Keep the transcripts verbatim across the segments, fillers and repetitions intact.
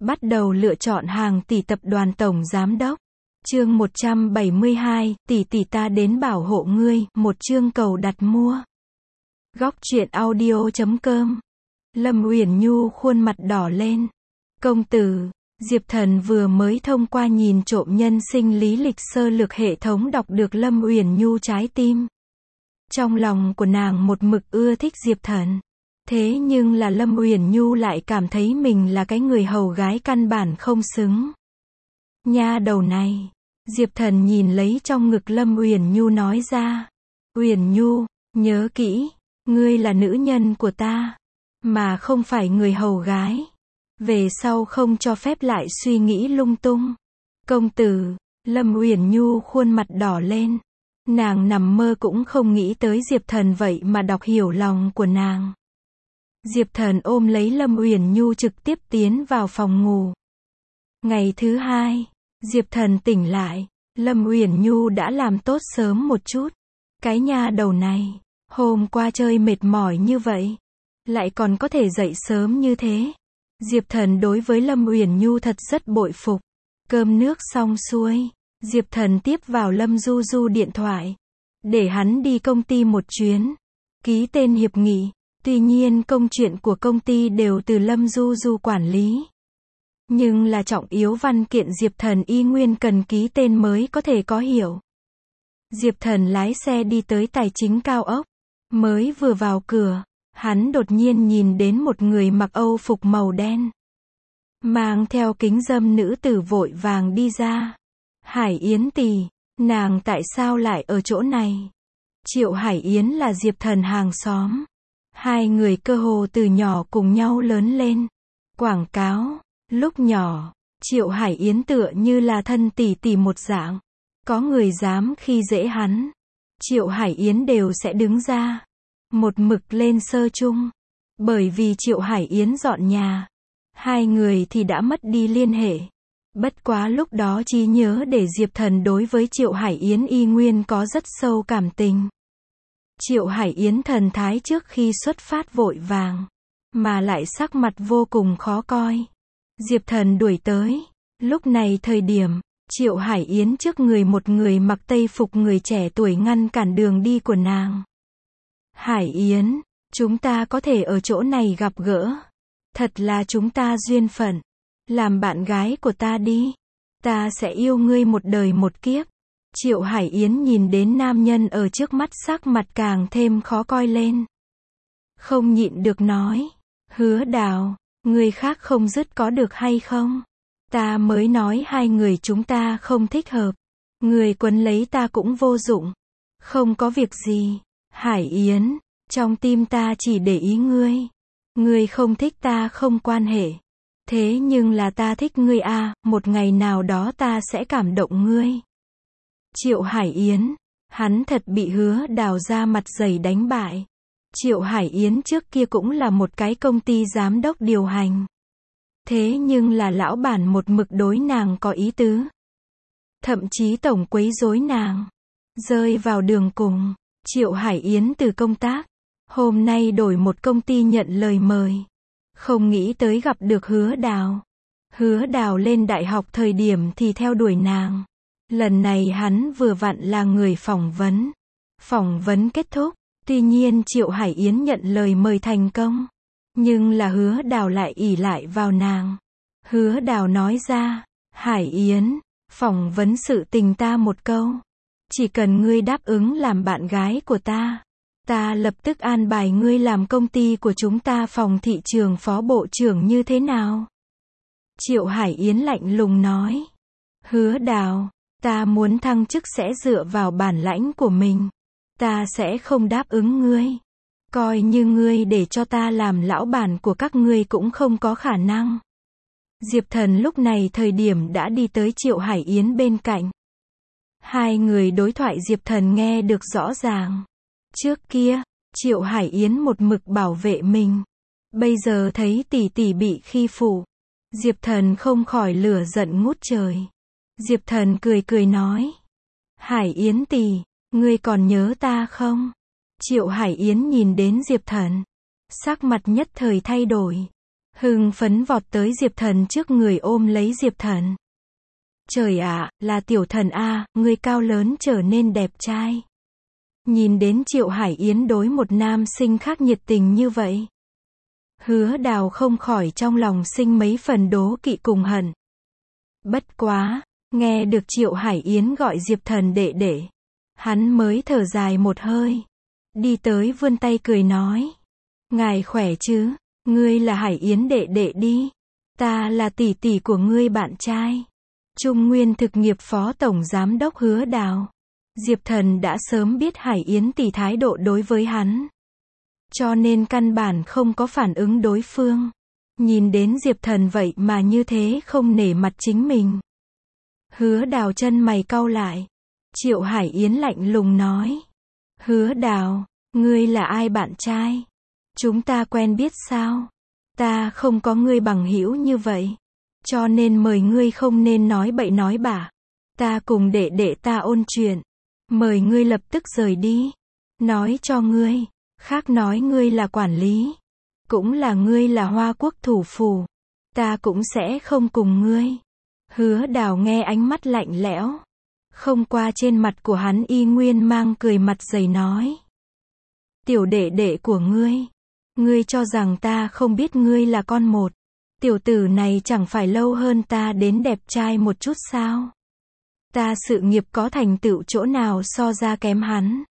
Bắt đầu lựa chọn hàng tỷ tập đoàn tổng giám đốc. Chương một trăm bảy mươi hai, tỷ tỷ ta đến bảo hộ ngươi, một chương cầu đặt mua. Góc truyện audio chấm com. Lâm Uyển Nhu khuôn mặt đỏ lên. Công tử, Diệp Thần vừa mới thông qua nhìn trộm nhân sinh lý lịch sơ lược hệ thống đọc được Lâm Uyển Nhu trái tim. Trong lòng của nàng một mực ưa thích Diệp Thần. Thế nhưng là Lâm Uyển Nhu lại cảm thấy mình là cái người hầu gái căn bản không xứng. Nha đầu này. Diệp Thần nhìn lấy trong ngực Lâm Uyển Nhu nói ra. Uyển Nhu, nhớ kỹ, ngươi là nữ nhân của ta, mà không phải người hầu gái. Về sau không cho phép lại suy nghĩ lung tung. Công tử, Lâm Uyển Nhu khuôn mặt đỏ lên. Nàng nằm mơ cũng không nghĩ tới Diệp Thần vậy mà đọc hiểu lòng của nàng. Diệp Thần ôm lấy Lâm Uyển Nhu trực tiếp tiến vào phòng ngủ. Ngày thứ hai, Diệp Thần tỉnh lại, Lâm Uyển Nhu đã làm tốt sớm một chút. Cái nha đầu này, hôm qua chơi mệt mỏi như vậy, lại còn có thể dậy sớm như thế. Diệp Thần đối với Lâm Uyển Nhu thật rất bội phục. Cơm nước xong xuôi, Diệp Thần tiếp vào Lâm Du Du điện thoại, để hắn đi công ty một chuyến, ký tên hiệp nghị. Tuy nhiên công chuyện của công ty đều từ Lâm Du Du quản lý. Nhưng là trọng yếu văn kiện Diệp Thần y nguyên cần ký tên mới có thể có hiệu. Diệp Thần lái xe đi tới tài chính cao ốc. Mới vừa vào cửa, hắn đột nhiên nhìn đến một người mặc Âu phục màu đen, mang theo kính râm nữ tử vội vàng đi ra. Hải Yến tỷ, nàng tại sao lại ở chỗ này? Triệu Hải Yến là Diệp Thần hàng xóm. Hai người cơ hồ từ nhỏ cùng nhau lớn lên. Quảng cáo, lúc nhỏ, Triệu Hải Yến tựa như là thân tỷ tỷ một dạng. Có người dám khi dễ hắn, Triệu Hải Yến đều sẽ đứng ra, một mực lên sơ chung. Bởi vì Triệu Hải Yến dọn nhà, hai người thì đã mất đi liên hệ. Bất quá lúc đó trí nhớ để Diệp Thần đối với Triệu Hải Yến y nguyên có rất sâu cảm tình. Triệu Hải Yến thần thái trước khi xuất phát vội vàng, mà lại sắc mặt vô cùng khó coi. Diệp Thần đuổi tới. Lúc này thời điểm, Triệu Hải Yến trước người một người mặc tây phục người trẻ tuổi ngăn cản đường đi của nàng. Hải Yến, chúng ta có thể ở chỗ này gặp gỡ. Thật là chúng ta duyên phận. Làm bạn gái của ta đi. Ta sẽ yêu ngươi một đời một kiếp. Triệu Hải Yến nhìn đến nam nhân ở trước mắt sắc mặt càng thêm khó coi lên. Không nhịn được nói. Hứa Đào, người khác không dứt có được hay không? Ta mới nói hai người chúng ta không thích hợp. Người quấn lấy ta cũng vô dụng. Không có việc gì. Hải Yến, trong tim ta chỉ để ý ngươi. Ngươi không thích ta không quan hệ. Thế nhưng là ta thích ngươi à, một ngày nào đó ta sẽ cảm động ngươi. Triệu Hải Yến, hắn thật bị Hứa Đào ra mặt dày đánh bại. Triệu Hải Yến trước kia cũng là một cái công ty giám đốc điều hành. Thế nhưng là lão bản một mực đối nàng có ý tứ. Thậm chí tổng quấy rối nàng. Rơi vào đường cùng, Triệu Hải Yến từ công tác. Hôm nay đổi một công ty nhận lời mời. Không nghĩ tới gặp được Hứa Đào. Hứa Đào lên đại học thời điểm thì theo đuổi nàng. Lần này hắn vừa vặn là người phỏng vấn. Phỏng vấn kết thúc, tuy nhiên Triệu Hải Yến nhận lời mời thành công. Nhưng là Hứa Đào lại ỷ lại vào nàng. Hứa Đào nói ra, Hải Yến, phỏng vấn sự tình ta một câu. Chỉ cần ngươi đáp ứng làm bạn gái của ta, ta lập tức an bài ngươi làm công ty của chúng ta phòng thị trường phó bộ trưởng như thế nào? Triệu Hải Yến lạnh lùng nói. Hứa Đào, ta muốn thăng chức sẽ dựa vào bản lãnh của mình. Ta sẽ không đáp ứng ngươi. Coi như ngươi để cho ta làm lão bản của các ngươi cũng không có khả năng. Diệp Thần lúc này thời điểm đã đi tới Triệu Hải Yến bên cạnh. Hai người đối thoại Diệp Thần nghe được rõ ràng. Trước kia, Triệu Hải Yến một mực bảo vệ mình. Bây giờ thấy tỷ tỷ bị khi phụ. Diệp Thần không khỏi lửa giận ngút trời. Diệp Thần cười cười nói. Hải Yến tỷ, ngươi còn nhớ ta không? Triệu Hải Yến nhìn đến Diệp Thần. Sắc mặt nhất thời thay đổi. hưng phấn vọt tới Diệp Thần trước người ôm lấy Diệp Thần. Trời ạ, là Tiểu Thần a, người cao lớn trở nên đẹp trai. Nhìn đến Triệu Hải Yến đối một nam sinh khác nhiệt tình như vậy. Hứa Đào không khỏi trong lòng sinh mấy phần đố kỵ cùng hận. Bất quá, nghe được Triệu Hải Yến gọi Diệp Thần đệ đệ. Hắn mới thở dài một hơi. Đi tới vươn tay cười nói. Ngài khỏe chứ, ngươi là Hải Yến đệ đệ đi. Ta là tỷ tỷ của ngươi bạn trai. Trung Nguyên thực nghiệp phó tổng giám đốc Hứa Đào. Diệp Thần đã sớm biết Hải Yến tỷ thái độ đối với hắn. Cho nên căn bản không có phản ứng đối phương. Nhìn đến Diệp Thần vậy mà như thế không nể mặt chính mình. Hứa Đào chân mày cau lại. Triệu Hải Yến lạnh lùng nói. Hứa Đào, ngươi là ai bạn trai? Chúng ta quen biết sao? Ta không có ngươi bằng hữu như vậy. Cho nên mời ngươi không nên nói bậy nói bạ. Ta cùng đệ đệ ta ôn chuyện. Mời ngươi lập tức rời đi. Nói cho ngươi. Khác nói ngươi là quản lý. Cũng là ngươi là Hoa Quốc thủ phủ. Ta cũng sẽ không cùng ngươi. Hứa Đào nghe ánh mắt lạnh lẽo. Không qua trên mặt của hắn y nguyên mang cười mặt dày nói. Tiểu đệ đệ của ngươi. Ngươi cho rằng ta không biết ngươi là con một. Tiểu tử này chẳng phải lâu hơn ta đến đẹp trai một chút sao? Ta sự nghiệp có thành tựu chỗ nào so ra kém hắn.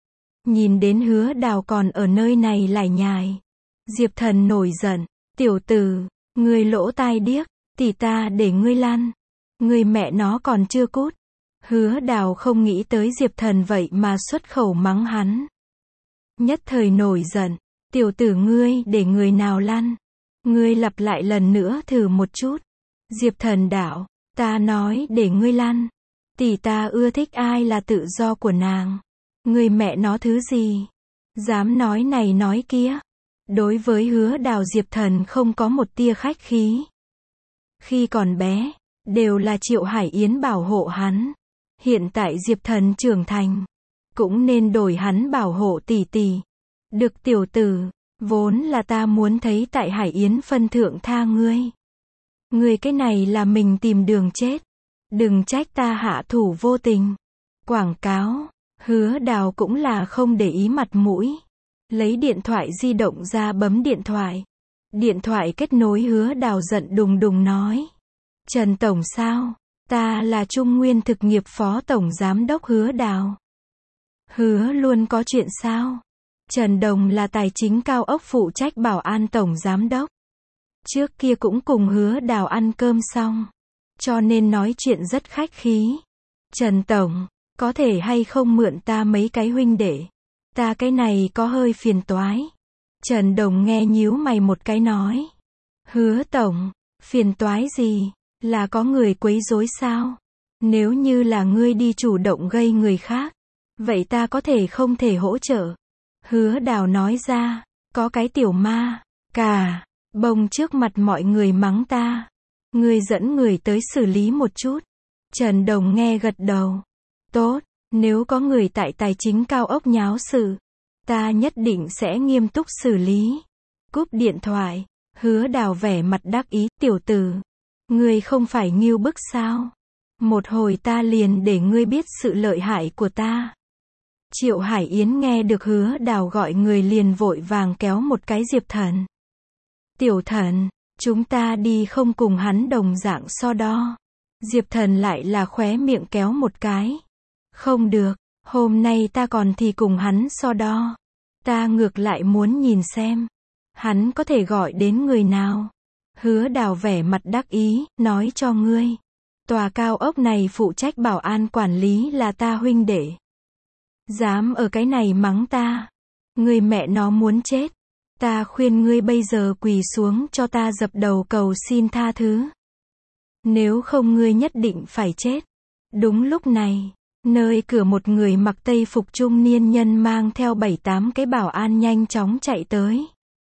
Nhìn đến Hứa Đào còn ở nơi này lải nhải. Diệp Thần nổi giận. Tiểu tử, ngươi lỗ tai điếc, tỷ ta để ngươi lăn. Ngươi mẹ nó còn chưa cút. Hứa Đào không nghĩ tới Diệp Thần vậy mà xuất khẩu mắng hắn. Nhất thời nổi giận. Tiểu tử ngươi để người nào lăn. Ngươi lặp lại lần nữa thử một chút. Diệp Thần đạo. Ta nói để ngươi lăn. Tỷ ta ưa thích ai là tự do của nàng. Ngươi mẹ nó thứ gì? Dám nói này nói kia. Đối với Hứa Đào Diệp Thần không có một tia khách khí. Khi còn bé, đều là Triệu Hải Yến bảo hộ hắn. Hiện tại Diệp Thần trưởng thành. Cũng nên đổi hắn bảo hộ tỷ tỷ. Được tiểu tử, vốn là ta muốn thấy tại Hải Yến phân thượng tha ngươi. Ngươi cái này là mình tìm đường chết. Đừng trách ta hạ thủ vô tình. Quảng cáo, Hứa Đào cũng là không để ý mặt mũi. Lấy điện thoại di động ra bấm điện thoại. Điện thoại kết nối Hứa Đào giận đùng đùng nói. Trần Tổng sao? Ta là Trung Nguyên thực nghiệp phó tổng giám đốc Hứa Đào. Hứa luôn có chuyện sao? Trần Đồng là tài chính cao ốc phụ trách bảo an tổng giám đốc. Trước kia cũng cùng Hứa Đào ăn cơm xong. Cho nên nói chuyện rất khách khí. Trần Tổng, có thể hay không mượn ta mấy cái huynh đệ? Ta cái này có hơi phiền toái. Trần Đồng nghe nhíu mày một cái nói. Hứa Tổng, phiền toái gì? Là có người quấy rối sao? Nếu như là ngươi đi chủ động gây người khác, vậy ta có thể không thể hỗ trợ. Hứa Đào nói ra, có cái tiểu ma, cà, bông trước mặt mọi người mắng ta. Ngươi dẫn người tới xử lý một chút. Trần Đồng nghe gật đầu. Tốt, nếu có người tại tài chính cao ốc nháo sự, ta nhất định sẽ nghiêm túc xử lý. Cúp điện thoại, Hứa Đào vẻ mặt đắc ý, tiểu tử. Ngươi không phải ngưu bức sao? Một hồi ta liền để ngươi biết sự lợi hại của ta. Triệu Hải Yến nghe được Hứa Đào gọi người liền vội vàng kéo một cái Diệp Thần. Tiểu Thần, chúng ta đi không cùng hắn đồng dạng so đo. Diệp Thần lại là khóe miệng kéo một cái. Không được, hôm nay ta còn thì cùng hắn so đo. Ta ngược lại muốn nhìn xem. Hắn có thể gọi đến người nào. Hứa Đào vẻ mặt đắc ý, nói cho ngươi. Tòa cao ốc này phụ trách bảo an quản lý là ta huynh đệ. Dám ở cái này mắng ta. Ngươi mẹ nó muốn chết. Ta khuyên ngươi bây giờ quỳ xuống cho ta dập đầu cầu xin tha thứ. Nếu không ngươi nhất định phải chết. Đúng lúc này, nơi cửa một người mặc tây phục trung niên nhân mang theo bảy tám cái bảo an nhanh chóng chạy tới.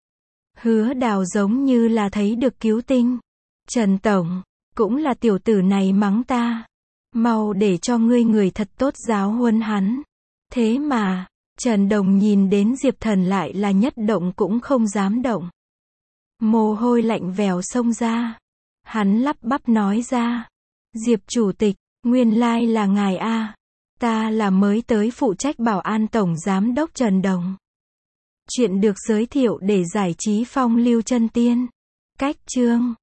Hứa Đào giống như là thấy được cứu tinh. Trần Tổng, cũng là tiểu tử này mắng ta. Mau để cho ngươi người thật tốt giáo huấn hắn. Thế mà, Trần Đồng nhìn đến Diệp Thần lại là nhất động cũng không dám động. Mồ hôi lạnh vèo xông ra. Hắn lắp bắp nói ra. Diệp chủ tịch, nguyên lai là ngài a. Ta là mới tới phụ trách bảo an tổng giám đốc Trần Đồng. Chuyện được giới thiệu để giải trí phong lưu chân tiên. Cách chương